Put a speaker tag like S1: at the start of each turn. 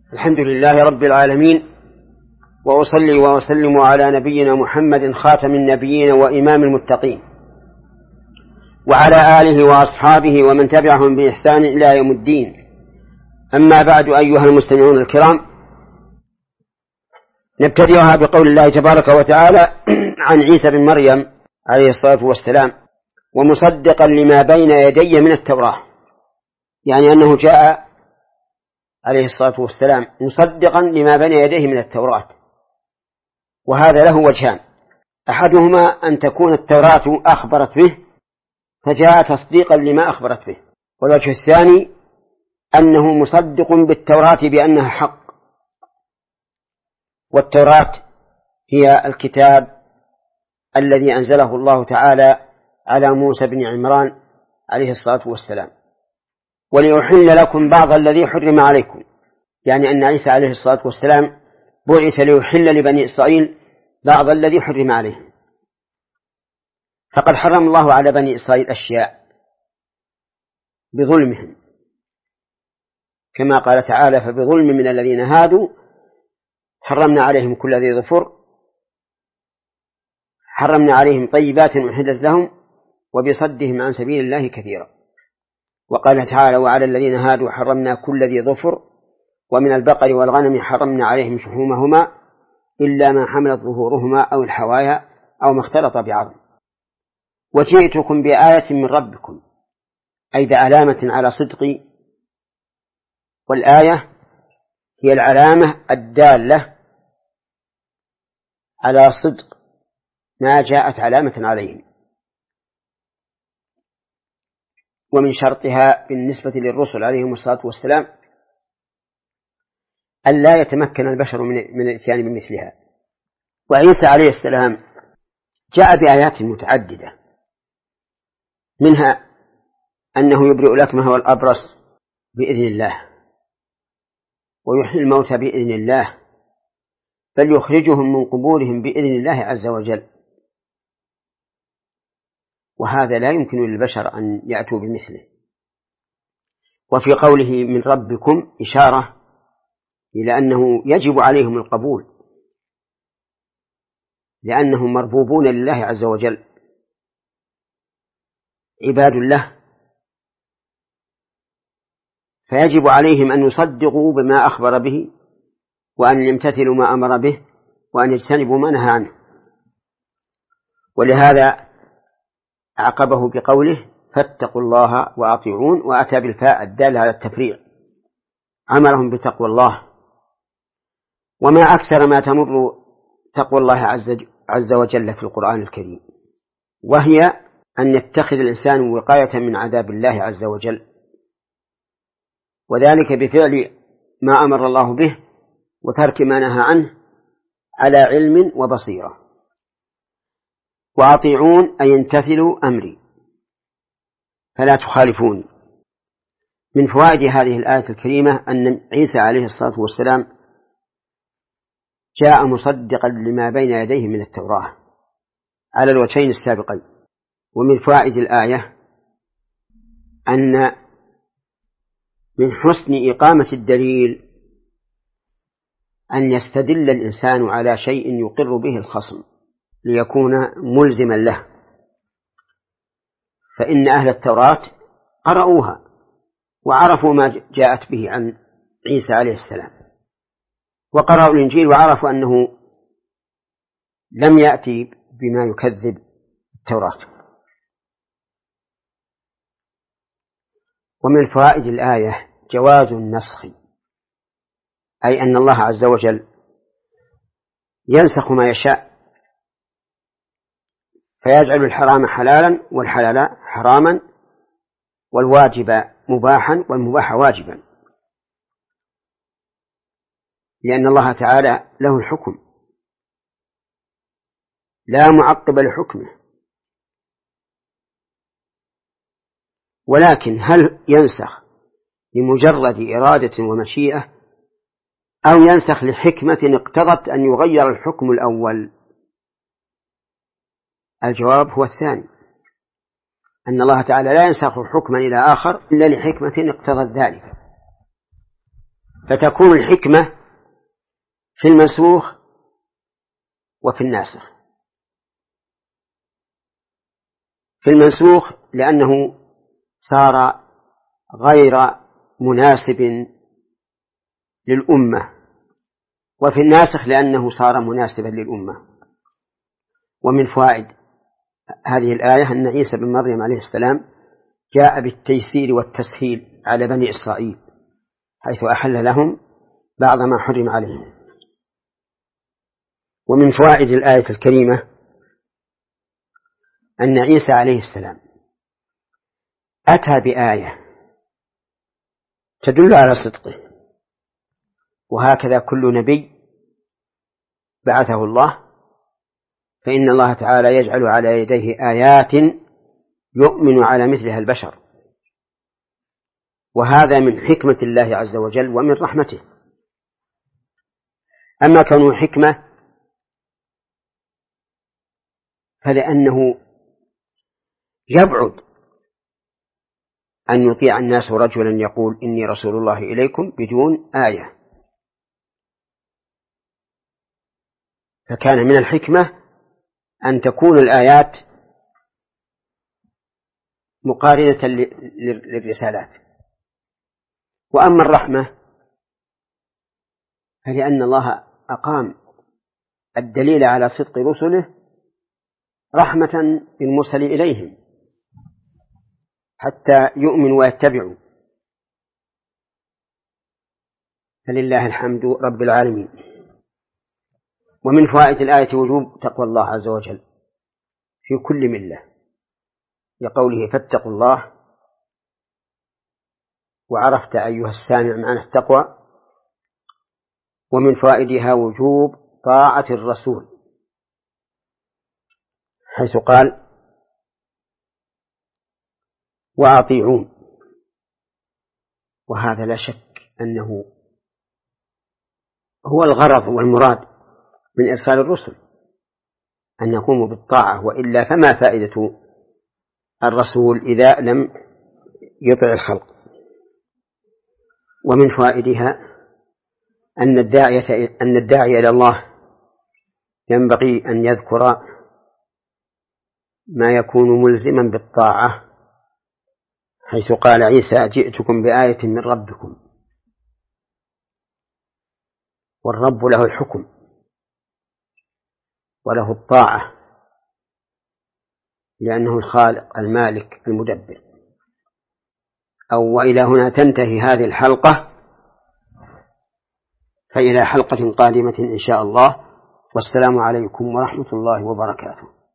S1: الحمد لله رب العالمين، وأصلي وأسلم على نبينا محمد خاتم النبيين وإمام المتقين، وعلى آله وأصحابه ومن تبعهم بإحسان إلى يوم الدين. أما بعد، أيها المستمعون الكرام، نبتدئها بقول الله تبارك وتعالى عن عيسى بن مريم عليه الصلاة والسلام: ومصدقا لما بين يدي من التوراة، يعني أنه جاء عليه الصلاة والسلام مصدقا لما بين يديه من التوراة. وهذا له وجهان: أحدهما أن تكون التوراة أخبرت به فجاء تصديقا لما أخبرت به، والوجه الثاني أنه مصدق بالتوراة بأنها حق. والتوراة هي الكتاب الذي أنزله الله تعالى على موسى بن عمران عليه الصلاة والسلام: وليحل لكم بعض الذي حرم عليكم، يعني أن عيسى عليه الصلاة والسلام بعث ليحل لبني إسرائيل بعض الذي حرم عليهم. فقد حرم الله على بني إسرائيل أشياء بظلمهم، كما قال تعالى: فبظلم من الذين هادوا حرمنا عليهم كل ذي ظفر، حرمنا عليهم طيبات أحلت لهم، وبصدهم عن سبيل الله كثيرا. وقال تعالى: وعلى الذين هادوا حرمنا كل ذي ظفر، ومن البقر والغنم حرمنا عليهم شحومهما إلا ما حملت ظهورهما أو الحوايا أو ما اختلط بعظم. وجئتكم بآية من ربكم، أي بعلامة على صدقي. والآية هي العلامة الدالة على صدق ما جاءت علامة عليهم. ومن شرطها بالنسبة للرسل عليهم الصلاة والسلام أن لا يتمكن البشر من الاتيان بمثلها. وعيسى عليه السلام جاء بآيات متعددة، منها أنه يبرئ الأكمه والأبرص بإذن الله، ويحيي الموتى بإذن الله، بل يخرجهم من قبورهم بإذن الله عز وجل. وهذا لا يمكن للبشر أن يأتوا بمثله. وفي قوله من ربكم إشارة إلى أنه يجب عليهم القبول، لأنهم مربوبون لله عز وجل، عباد له، فيجب عليهم أن يصدقوا بما أخبر به، وأن يمتثلوا ما أمر به، وأن يجتنبوا ما نهى عنه. ولهذا أعقبه بقوله: فاتقوا الله وأطيعون، وأتى بالفاء الدالة على التفريع، أمرهم بتقوى الله. وما أكثر ما تمر تقوى الله عز وجل في القرآن الكريم، وهي أن يتخذ الإنسان وقاية من عذاب الله عز وجل، وذلك بفعل ما أمر الله به وترك ما نهى عنه على علم وبصيرة. وأطيعون أي امتثلوا أمري فلا تخالفون. من فوائد هذه الآية الكريمة أن عيسى عليه الصلاة والسلام جاء مصدقا لما بين يديه من التوراة على الوجهين السابقين. ومن فوائد الآية أن من حسن إقامة الدليل أن يستدل الإنسان على شيء يقر به الخصم ليكون ملزما له. فإن أهل التوراة قرأوها وعرفوا ما جاءت به عن عيسى عليه السلام، وقرأوا الإنجيل وعرفوا أنه لم يأتي بما يكذب التوراة. ومن فوائد الآية جواز النسخ، أي أن الله عز وجل ينسخ ما يشاء، فيجعل الحرام حلالا والحلال حراما، والواجب مباحا والمباح واجبا، لأن الله تعالى له الحكم لا معقب لحكمه. ولكن هل ينسخ لمجرد إرادة ومشيئة، أو ينسخ لحكمة اقتضت أن يغير الحكم الأول؟ الجواب هو الثاني، أن الله تعالى لا ينسخ حكما إلى آخر إلا لحكمة اقتضت ذلك. فتكون الحكمة في المنسوخ وفي الناسخ. في المنسوخ لأنه صار غير مناسب للأمة، وفي الناسخ لأنه صار مناسبا للأمة. ومن فوائد هذه الآية أن عيسى بن مريم عليه السلام جاء بالتيسير والتسهيل على بني إسرائيل، حيث أحل لهم بعض ما حرم عليهم. ومن فوائد الآية الكريمة أن عيسى عليه السلام أتى بآية تدل على صدقه، وهكذا كل نبي بعثه الله فإن الله تعالى يجعل على يديه آيات يؤمن على مثلها البشر، وهذا من حكمة الله عز وجل ومن رحمته. أما كونه حكمة فلأنه يبعد أن يطيع الناس رجلا يقول إني رسول الله إليكم بدون آية، فكان من الحكمة أن تكون الآيات مقارنة للرسالات. وأما الرحمة فلأن الله أقام الدليل على صدق رسله رحمة بالمرسل إليهم حتى يؤمنوا ويتبعوا، فلله الحمد رب العالمين. ومن فوائد الآية وجوب تقوى الله عز وجل في كل ملة، لقوله فاتقوا الله، وعرفت أيها السامع معنى التقوى. ومن فوائدها وجوب طاعة الرسول، حيث قال وأطيعون، وهذا لا شك أنه هو الغرض والمراد من إرسال الرسل، أن يقوموا بالطاعة، وإلا فما فائدة الرسول إذا لم يطع الخلق. ومن فوائدها أن الداعي إلى الله ينبغي أن يذكر ما يكون ملزما بالطاعة، حيث قال عيسى جئتكم بآية من ربكم، والرب له الحكم وله الطاعة لأنه الخالق المالك المدبر. وإلى هنا تنتهي هذه الحلقة، فإلى حلقة قادمة إن شاء الله، والسلام عليكم ورحمة الله وبركاته.